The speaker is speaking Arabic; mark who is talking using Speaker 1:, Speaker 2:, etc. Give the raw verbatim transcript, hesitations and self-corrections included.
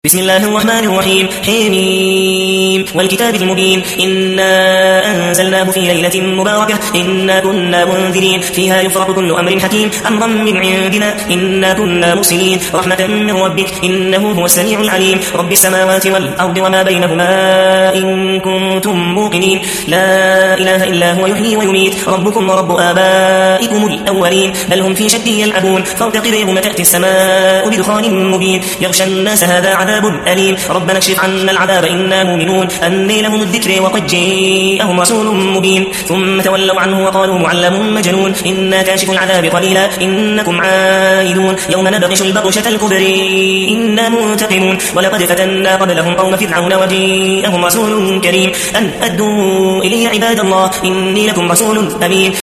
Speaker 1: بسم الله الرحمن الرحيم حميم والكتاب المبين إنا أنزلناه في ليلة مباركة إنا كنا منذرين فيها يفرق كل أمر حكيم أمرا من عندنا إنا كنا مرسلين رحمة من ربك إنه هو السميع العليم رب السماوات والأرض وما بينهما إن كنتم موقنين لا إله إلا هو يحيي ويميت ربكم ورب آبائكم الأولين بل هم في شك يلعبون فارتقب يوم تأتي السماء بدخان مبين يغشى الناس هذا عذاب أليم ربنا اكشف عنا العذاب إنا مؤمنون أني لهم الذكر وقد جاءهم رسول مبين ثم تولوا عنه وقالوا معلم مجنون إنا كاشف العذاب قليلا إنكم عائدون يوم نبطش البطشة الكبرى إنا منتقمون ولقد فتنا قبلهم قوم فرعون وجاءهم رسول كريم أن أدوا إلي عباد الله إني لكم رسول أمين